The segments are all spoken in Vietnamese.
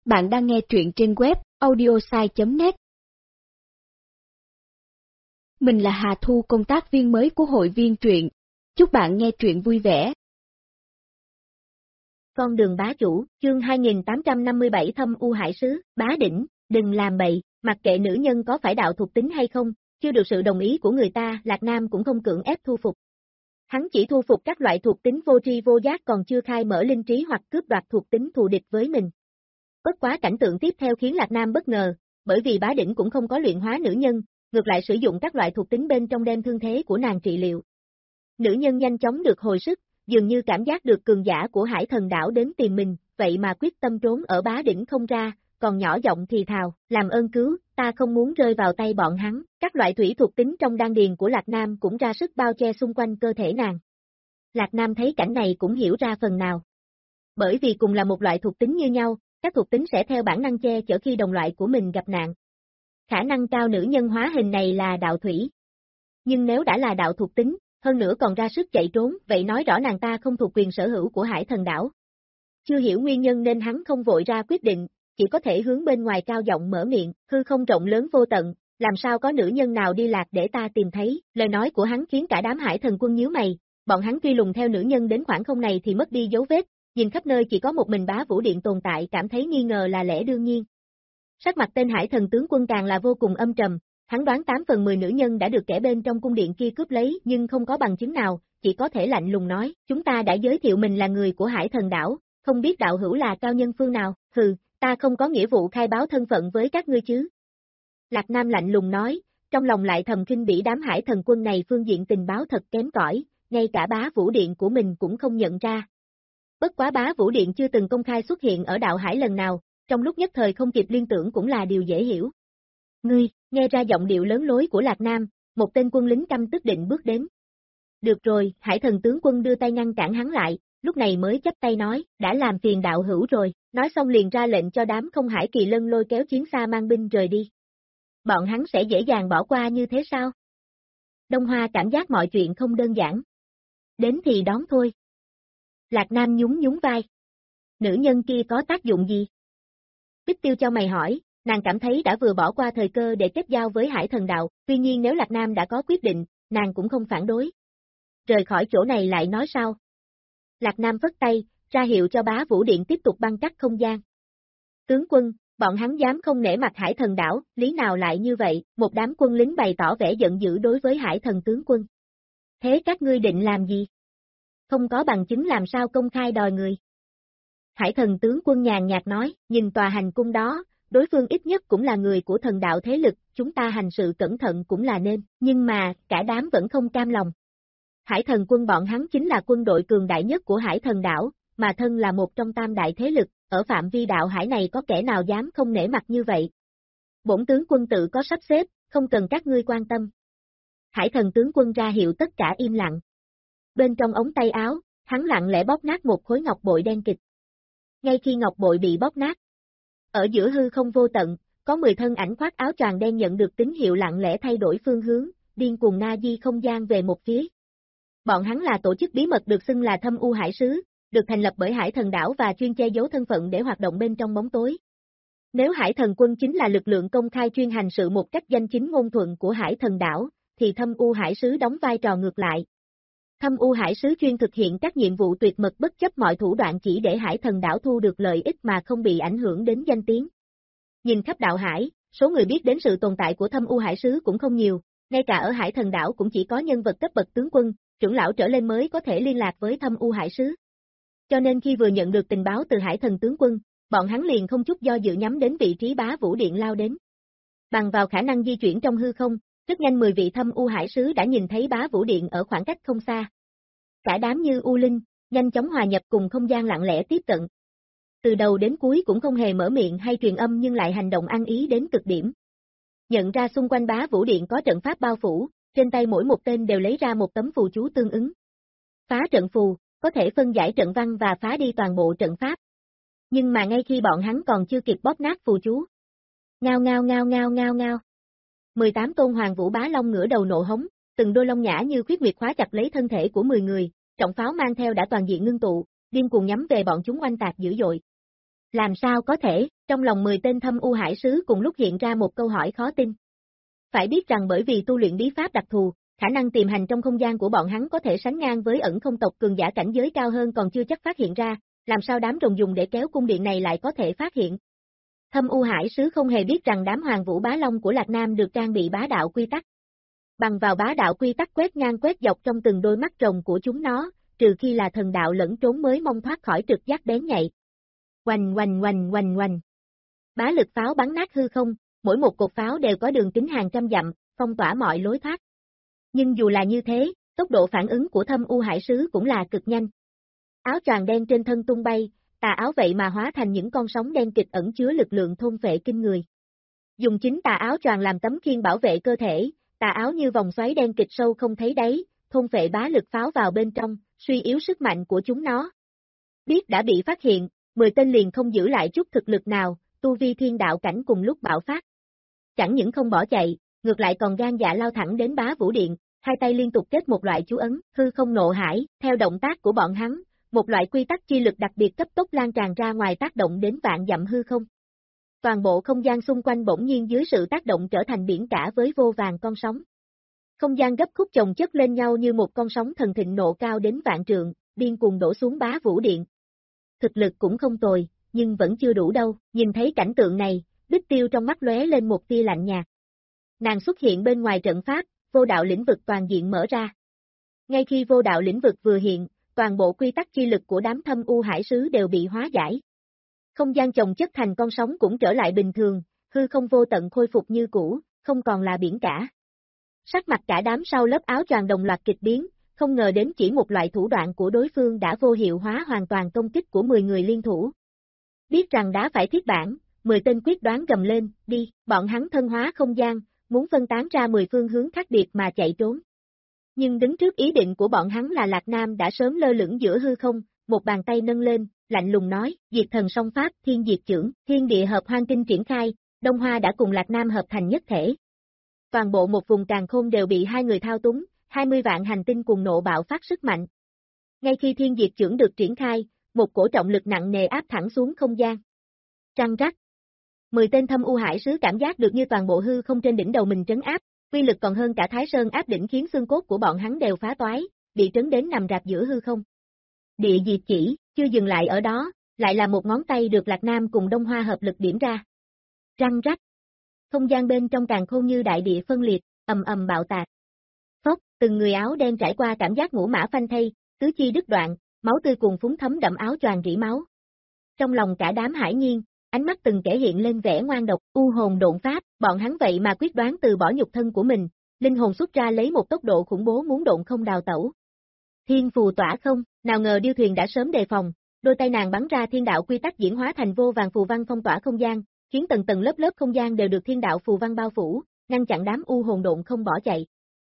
Bạn đang nghe truyện trên web audiosai.net. Mình là Hà Thu, công tác viên mới của hội viên truyện. Chúc bạn nghe truyện vui vẻ. Con đường bá chủ, chương 2857 Thâm U Hải Sứ, bá đỉnh, đừng làm bậy, mặc kệ nữ nhân có phải đạo thuộc tính hay không, chưa được sự đồng ý của người ta, Lạc Nam cũng không cưỡng ép thu phục. Hắn chỉ thu phục các loại thuộc tính vô tri vô giác còn chưa khai mở linh trí hoặc cướp đoạt thuộc tính thù địch với mình. Bất quá cảnh tượng tiếp theo khiến Lạc Nam bất ngờ, bởi vì bá đỉnh cũng không có luyện hóa nữ nhân, ngược lại sử dụng các loại thuộc tính bên trong đem thương thế của nàng trị liệu. Nữ nhân nhanh chóng được hồi sức, dường như cảm giác được cường giả của Hải Thần Đảo đến tìm mình, vậy mà quyết tâm trốn ở bá đỉnh không ra, còn nhỏ giọng thì thào, làm ơn cứu, ta không muốn rơi vào tay bọn hắn. Các loại thủy thuộc tính trong đan điền của Lạc Nam cũng ra sức bao che xung quanh cơ thể nàng. Lạc Nam thấy cảnh này cũng hiểu ra phần nào. Bởi vì cùng là một loại thuộc tính như nhau, các thuộc tính sẽ theo bản năng che chở khi đồng loại của mình gặp nạn. Khả năng cao nữ nhân hóa hình này là đạo thủy. Nhưng nếu đã là đạo thuộc tính, hơn nữa còn ra sức chạy trốn, vậy nói rõ nàng ta không thuộc quyền sở hữu của Hải Thần Đảo. Chưa hiểu nguyên nhân nên hắn không vội ra quyết định, chỉ có thể hướng bên ngoài cao giọng mở miệng, hư không rộng lớn vô tận, làm sao có nữ nhân nào đi lạc để ta tìm thấy. Lời nói của hắn khiến cả đám Hải Thần quân nhíu mày, bọn hắn truy lùng theo nữ nhân đến khoảng không này thì mất đi dấu vết, nhìn khắp nơi chỉ có một mình Bá Vũ Điện tồn tại, cảm thấy nghi ngờ là lẽ đương nhiên. Sắc mặt tên Hải Thần tướng quân càng là vô cùng âm trầm, hắn đoán 8 phần 10 nữ nhân đã được kẻ bên trong cung điện kia cướp lấy nhưng không có bằng chứng nào, chỉ có thể lạnh lùng nói, chúng ta đã giới thiệu mình là người của Hải Thần Đảo, không biết đạo hữu là cao nhân phương nào, hừ, ta không có nghĩa vụ khai báo thân phận với các ngươi chứ. Lạc Nam lạnh lùng nói, trong lòng lại thầm khinh bỉ đám Hải Thần quân này phương diện tình báo thật kém cỏi, ngay cả Bá Vũ Điện của mình cũng không nhận ra. Bất quá Bá Vũ Điện chưa từng công khai xuất hiện ở đạo hải lần nào, trong lúc nhất thời không kịp liên tưởng cũng là điều dễ hiểu. Ngươi, nghe ra giọng điệu lớn lối của Lạc Nam, một tên quân lính căm tức định bước đến. Được rồi, Hải Thần tướng quân đưa tay ngăn cản hắn lại, lúc này mới chắp tay nói, đã làm phiền đạo hữu rồi, nói xong liền ra lệnh cho đám Không Hải Kỳ Lân lôi kéo chiến xa mang binh rời đi. Bọn hắn sẽ dễ dàng bỏ qua như thế sao? Đông Hoa cảm giác mọi chuyện không đơn giản. Đến thì đón thôi. Lạc Nam nhún nhún vai. Nữ nhân kia có tác dụng gì? Bích Tiêu cho mày hỏi, nàng cảm thấy đã vừa bỏ qua thời cơ để kết giao với Hải Thần Đạo, tuy nhiên nếu Lạc Nam đã có quyết định, nàng cũng không phản đối. Rời khỏi chỗ này lại nói sao? Lạc Nam vất tay, ra hiệu cho Bá Vũ Điện tiếp tục băng cắt không gian. Tướng quân, bọn hắn dám không nể mặt Hải Thần Đảo, lý nào lại như vậy? Một đám quân lính bày tỏ vẻ giận dữ đối với Hải Thần tướng quân. Thế các ngươi định làm gì? Không có bằng chứng làm sao công khai đòi người? Hải Thần tướng quân nhàn nhạt nói, nhìn tòa hành cung đó, đối phương ít nhất cũng là người của thần đạo thế lực, chúng ta hành sự cẩn thận cũng là nên, nhưng mà, cả đám vẫn không cam lòng. Hải Thần quân bọn hắn chính là quân đội cường đại nhất của Hải Thần đảo, mà thân là một trong tam đại thế lực, ở phạm vi đạo hải này có kẻ nào dám không nể mặt như vậy? Bổn tướng quân tự có sắp xếp, không cần các ngươi quan tâm. Hải Thần tướng quân ra hiệu tất cả im lặng. Bên trong ống tay áo, hắn lặng lẽ bóp nát một khối ngọc bội đen kịch. Ngay khi ngọc bội bị bóp nát, ở giữa hư không vô tận, có 10 thân ảnh khoác áo choàng đen nhận được tín hiệu lặng lẽ thay đổi phương hướng, điên cuồng na di không gian về một phía. Bọn hắn là tổ chức bí mật được xưng là Thâm U Hải Sứ, được thành lập bởi Hải Thần Đảo và chuyên che giấu thân phận để hoạt động bên trong bóng tối. Nếu Hải Thần quân chính là lực lượng công khai chuyên hành sự một cách danh chính ngôn thuận của Hải Thần Đảo, thì Thâm U Hải Sứ đóng vai trò ngược lại. Thâm U Hải Sứ chuyên thực hiện các nhiệm vụ tuyệt mật bất chấp mọi thủ đoạn chỉ để Hải Thần Đảo thu được lợi ích mà không bị ảnh hưởng đến danh tiếng. Nhìn khắp đạo hải, số người biết đến sự tồn tại của Thâm U Hải Sứ cũng không nhiều, ngay cả ở Hải Thần Đảo cũng chỉ có nhân vật cấp bậc tướng quân, trưởng lão trở lên mới có thể liên lạc với Thâm U Hải Sứ. Cho nên khi vừa nhận được tình báo từ Hải Thần tướng quân, bọn hắn liền không chút do dự nhắm đến vị trí Bá Vũ Điện lao đến. Bằng vào khả năng di chuyển trong hư không, rất nhanh 10 vị Thâm U Hải Sứ đã nhìn thấy Bá Vũ Điện ở khoảng cách không xa. Cả đám như U Linh, nhanh chóng hòa nhập cùng không gian lặng lẽ tiếp cận. Từ đầu đến cuối cũng không hề mở miệng hay truyền âm nhưng lại hành động ăn ý đến cực điểm. Nhận ra xung quanh Bá Vũ Điện có trận pháp bao phủ, trên tay mỗi một tên đều lấy ra một tấm phù chú tương ứng. Phá trận phù, có thể phân giải trận văn và phá đi toàn bộ trận pháp. Nhưng mà ngay khi bọn hắn còn chưa kịp bóp nát phù chú. Ngao ngao ngao ngao ngao ngao. 18 tôn hoàng vũ bá long ngửa đầu nộ hống, từng đôi lông nhã như khuyết nguyệt khóa chặt lấy thân thể của 10 người, trọng pháo mang theo đã toàn diện ngưng tụ, điên cuồng nhắm về bọn chúng oanh tạc dữ dội. Làm sao có thể, Trong lòng 10 tên thâm u hải sứ cùng lúc hiện ra một câu hỏi khó tin. Phải biết rằng bởi vì tu luyện bí pháp đặc thù, khả năng tiềm hành trong không gian của bọn hắn có thể sánh ngang với ẩn không tộc cường giả cảnh giới cao hơn còn chưa chắc phát hiện ra, làm sao đám rồng dùng để kéo cung điện này lại có thể phát hiện. Thâm u hải sứ không hề biết rằng đám hoàng vũ bá long của Lạc Nam được trang bị bá đạo quy tắc. Bằng vào bá đạo quy tắc quét ngang quét dọc trong từng đôi mắt rồng của chúng nó, trừ khi là thần đạo lẫn trốn mới mong thoát khỏi trực giác bén nhạy. Oanh oanh oanh oanh oanh. Bá lực pháo bắn nát hư không, mỗi một cột pháo đều có đường kính hàng trăm dặm, phong tỏa mọi lối thoát. Nhưng dù là như thế, tốc độ phản ứng của thâm u hải sứ cũng là cực nhanh. Áo choàng đen trên thân tung bay, tà áo vậy mà hóa thành những con sóng đen kịch ẩn chứa lực lượng thôn phệ kinh người. Dùng chính tà áo choàng làm tấm khiên bảo vệ cơ thể, tà áo như vòng xoáy đen kịch sâu không thấy đáy, thôn phệ bá lực pháo vào bên trong, suy yếu sức mạnh của chúng nó. Biết đã bị phát hiện, 10 tên liền không giữ lại chút thực lực nào, tu vi thiên đạo cảnh cùng lúc bạo phát. Chẳng những không bỏ chạy, ngược lại còn gan dạ lao thẳng đến bá vũ điện, hai tay liên tục kết một loại chú ấn, hư không nộ hải, theo động tác của bọn hắn, một loại quy tắc chi lực đặc biệt cấp tốc lan tràn ra ngoài tác động đến vạn dặm hư không. Toàn bộ không gian xung quanh bỗng nhiên dưới sự tác động trở thành biển cả với vô vàn con sóng. Không gian gấp khúc chồng chất lên nhau như một con sóng thần thịnh nộ cao đến vạn trượng, điên cuồng đổ xuống bá vũ điện. Thực lực cũng không tồi, nhưng vẫn chưa đủ đâu, nhìn thấy cảnh tượng này, Bích Tiêu trong mắt lóe lên một tia lạnh nhạt. Nàng xuất hiện bên ngoài trận pháp, vô đạo lĩnh vực toàn diện mở ra. Ngay khi vô đạo lĩnh vực vừa hiện, toàn bộ quy tắc chi lực của đám thâm u hải sứ đều bị hóa giải. Không gian chồng chất thành con sóng cũng trở lại bình thường, hư không vô tận khôi phục như cũ, không còn là biển cả. Sắc mặt cả đám sau lớp áo choàng đồng loạt kịch biến, không ngờ đến chỉ một loại thủ đoạn của đối phương đã vô hiệu hóa hoàn toàn công kích của 10 người liên thủ. Biết rằng đã phải thiết bản, 10 tên quyết đoán gầm lên, đi, bọn hắn thân hóa không gian, muốn phân tán ra 10 phương hướng khác biệt mà chạy trốn. Nhưng đứng trước ý định của bọn hắn là Lạc Nam đã sớm lơ lửng giữa hư không, một bàn tay nâng lên, lạnh lùng nói, diệt thần song pháp, thiên diệt chưởng, thiên địa hợp hoang kinh triển khai, Đông Hoa đã cùng Lạc Nam hợp thành nhất thể. Toàn bộ một vùng càn khôn đều bị hai người thao túng, 20 vạn hành tinh cùng nộ bạo phát sức mạnh. Ngay khi thiên diệt chưởng được triển khai, một cổ trọng lực nặng nề áp thẳng xuống không gian. Trăng rắc. 10 tên thâm u hải sứ cảm giác được như toàn bộ hư không trên đỉnh đầu mình trấn áp, uy lực còn hơn cả Thái Sơn áp đỉnh khiến xương cốt của bọn hắn đều phá toái, bị trấn đến nằm rạp giữa hư không. Địa diệt chỉ, chưa dừng lại ở đó, lại là một ngón tay được Lạc Nam cùng Đông Hoa hợp lực điểm ra. Răng rắc. Không gian bên trong càn khôn như đại địa phân liệt, ầm ầm bạo tạc. Phốc, từng người áo đen trải qua cảm giác ngũ mã phanh thây, tứ chi đứt đoạn, máu tươi cuồn phúng thấm đậm áo choàng rỉ máu. Trong lòng cả đám hải nhiên, ánh mắt từng kẻ hiện lên vẻ ngoan độc, u hồn độn pháp, bọn hắn vậy mà quyết đoán từ bỏ nhục thân của mình, linh hồn xuất ra lấy một tốc độ khủng bố muốn độn không đào tẩu. Thiên phù tỏa không, nào ngờ điêu thuyền đã sớm đề phòng, đôi tay nàng bắn ra thiên đạo quy tắc diễn hóa thành vô vàng phù văn phong tỏa không gian, khiến tầng tầng lớp lớp không gian đều được thiên đạo phù văn bao phủ, ngăn chặn đám u hồn độn không bỏ chạy.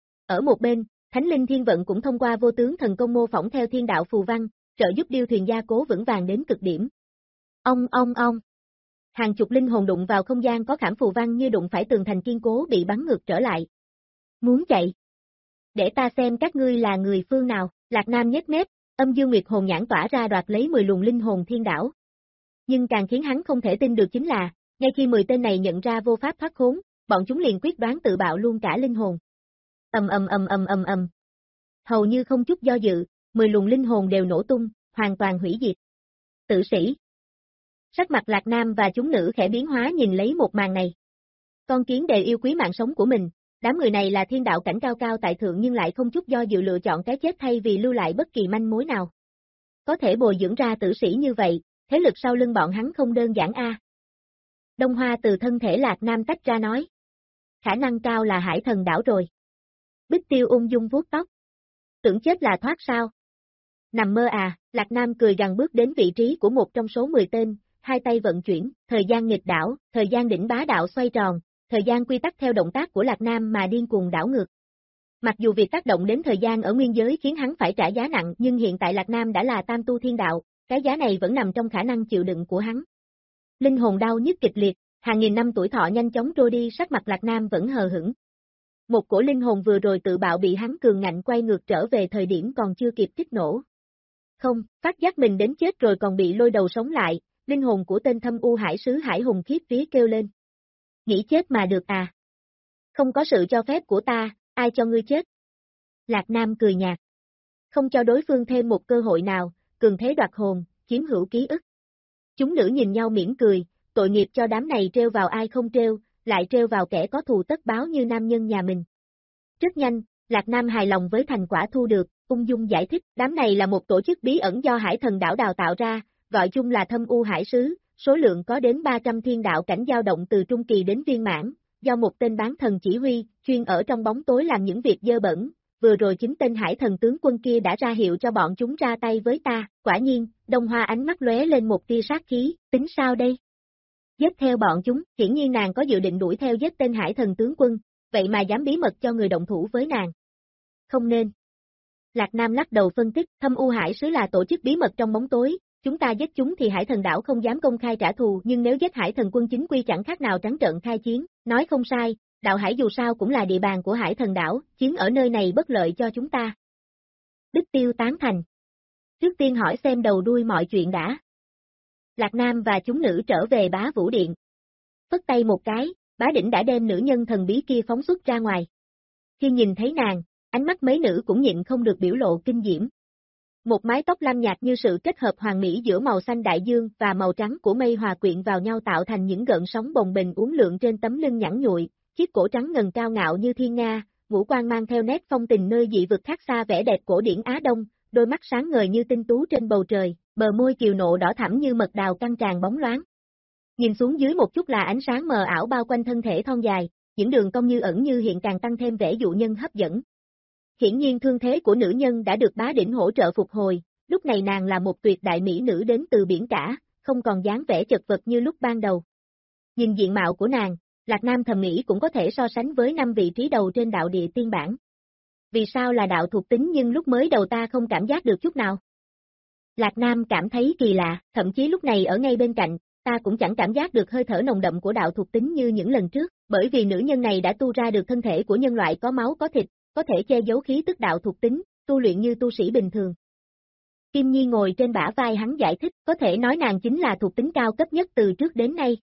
Ở một bên, Thánh Linh Thiên Vận cũng thông qua vô tướng thần công mô phỏng theo thiên đạo phù văn, trợ giúp điêu thuyền gia cố vững vàng đến cực điểm. Ong. Hàng chục linh hồn đụng vào không gian có khảm phù văn như đụng phải tường thành kiên cố bị bắn ngược trở lại. Muốn chạy? Để ta xem các ngươi là người phương nào, Lạc Nam nhếch mép, âm dương nguyệt hồn nhãn tỏa ra đoạt lấy 10 luồng linh hồn thiên đảo. Nhưng càng khiến hắn không thể tin được chính là, ngay khi 10 tên này nhận ra vô pháp thoát khốn, bọn chúng liền quyết đoán tự bạo luôn cả linh hồn. Ầm. Hầu như không chút do dự, 10 luồng linh hồn đều nổ tung, hoàn toàn hủy diệt. Tử sĩ. Sắc mặt Lạc Nam và chúng nữ khẽ biến hóa nhìn lấy một màn này. Con kiến đều yêu quý mạng sống của mình, đám người này là thiên đạo cảnh cao cao tại thượng nhưng lại không chút do dự lựa chọn cái chết thay vì lưu lại bất kỳ manh mối nào. Có thể bồi dưỡng ra tử sĩ như vậy, thế lực sau lưng bọn hắn không đơn giản a. Đông Hoa từ thân thể Lạc Nam tách ra nói. Khả năng cao là hải thần đảo rồi. Bích Tiêu ung dung vuốt tóc. Tưởng chết là thoát sao? Nằm mơ à, Lạc Nam cười gằn bước đến vị trí của một trong số 10 tên, hai tay vận chuyển, thời gian nghịch đảo, thời gian đỉnh bá đạo xoay tròn, thời gian quy tắc theo động tác của Lạc Nam mà điên cuồng đảo ngược. Mặc dù việc tác động đến thời gian ở nguyên giới khiến hắn phải trả giá nặng nhưng hiện tại Lạc Nam đã là tam tu thiên đạo, cái giá này vẫn nằm trong khả năng chịu đựng của hắn. Linh hồn đau nhức kịch liệt, hàng nghìn năm tuổi thọ nhanh chóng trôi đi, sắc mặt Lạc Nam vẫn hờ hững. Một cổ linh hồn vừa rồi tự bạo bị hắn cường ngạnh quay ngược trở về thời điểm còn chưa kịp kích nổ. Không, phát giác mình đến chết rồi còn bị lôi đầu sống lại, Linh hồn của tên Thâm U Hải sứ Hải Hùng khiếp vía kêu lên. Nghĩ chết mà được à? Không có sự cho phép của ta, ai cho ngươi chết? Lạc Nam cười nhạt. Không cho đối phương thêm một cơ hội nào, cường thế đoạt hồn, chiếm hữu ký ức. Chúng nữ nhìn nhau mỉm cười, tội nghiệp cho đám này trêu vào ai không trêu, lại trêu vào kẻ có thù tất báo như nam nhân nhà mình. Rất nhanh, Lạc Nam hài lòng với thành quả thu được, ung dung giải thích, đám này là một tổ chức bí ẩn do Hải Thần Đảo đào tạo ra, gọi chung là Thâm U Hải Sứ, số lượng có đến 300 thiên đạo cảnh dao động từ trung kỳ đến viên mãn, do một tên bán thần chỉ huy, chuyên ở trong bóng tối làm những việc dơ bẩn. Vừa rồi chính tên Hải Thần tướng quân kia đã ra hiệu cho bọn chúng ra tay với ta, quả nhiên, Đông Hoa ánh mắt lóe lên một tia sát khí, tính sao đây? Giết theo bọn chúng, hiển nhiên nàng có dự định đuổi theo giết tên Hải Thần tướng quân, vậy mà dám bí mật cho người động thủ với nàng. Không nên. Lạc Nam lắc đầu phân tích, Thâm U Hải Sứ là tổ chức bí mật trong bóng tối, chúng ta giết chúng thì Hải Thần Đảo không dám công khai trả thù, nhưng nếu giết Hải Thần quân chính quy chẳng khác nào trắng trợn khai chiến, nói không sai, Đạo Hải dù sao cũng là địa bàn của Hải Thần Đảo, chiến ở nơi này bất lợi cho chúng ta. Đích Tiêu tán thành. Trước tiên hỏi xem đầu đuôi mọi chuyện đã. Lạc Nam và chúng nữ trở về Bá Vũ Điện. Phất tay một cái, Bá Đỉnh đã đem nữ nhân thần bí kia phóng xuất ra ngoài. Khi nhìn thấy nàng, ánh mắt mấy nữ cũng nhịn không được biểu lộ kinh diễm. Một mái tóc lam nhạt như sự kết hợp hoàn mỹ giữa màu xanh đại dương và màu trắng của mây hòa quyện vào nhau tạo thành những gợn sóng bồng bềnh uốn lượn trên tấm lưng nhẵn nhụi, chiếc cổ trắng ngần cao ngạo như thiên nga, ngũ quan mang theo nét phong tình nơi dị vực khác xa vẻ đẹp cổ điển Á Đông, đôi mắt sáng ngời như tinh tú trên bầu trời, bờ môi kiều nộ đỏ thẳm như mật đào căng tràn bóng loáng. Nhìn xuống dưới một chút là ánh sáng mờ ảo bao quanh thân thể thon dài, những đường cong như ẩn như hiện càng tăng thêm vẻ dụ nhân hấp dẫn. Hiển nhiên thương thế của nữ nhân đã được Bá Đỉnh hỗ trợ phục hồi, lúc này nàng là một tuyệt đại mỹ nữ đến từ biển cả, không còn dáng vẻ chật vật như lúc ban đầu. Nhìn diện mạo của nàng, Lạc Nam thầm nghĩ cũng có thể so sánh với 5 vị trí đầu trên đạo địa tiên bản. Vì sao là đạo thuộc tính nhưng lúc mới đầu ta không cảm giác được chút nào? Lạc Nam cảm thấy kỳ lạ, thậm chí lúc này ở ngay bên cạnh, ta cũng chẳng cảm giác được hơi thở nồng đậm của đạo thuộc tính như những lần trước, bởi vì nữ nhân này đã tu ra được thân thể của nhân loại có máu có thịt, có thể che giấu khí tức đạo thuộc tính, tu luyện như tu sĩ bình thường. Kim Nhi ngồi trên bả vai hắn giải thích, có thể nói nàng chính là thuộc tính cao cấp nhất từ trước đến nay.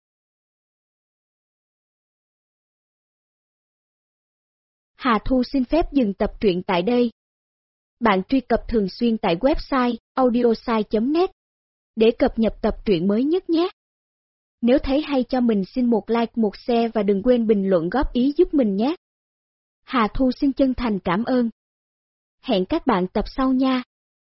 Hà Thu xin phép dừng tập truyện tại đây. Bạn truy cập thường xuyên tại website audiosai.net để cập nhật tập truyện mới nhất nhé. Nếu thấy hay cho mình xin một like, một share và đừng quên bình luận góp ý giúp mình nhé. Hà Thu xin chân thành cảm ơn. Hẹn các bạn tập sau nha.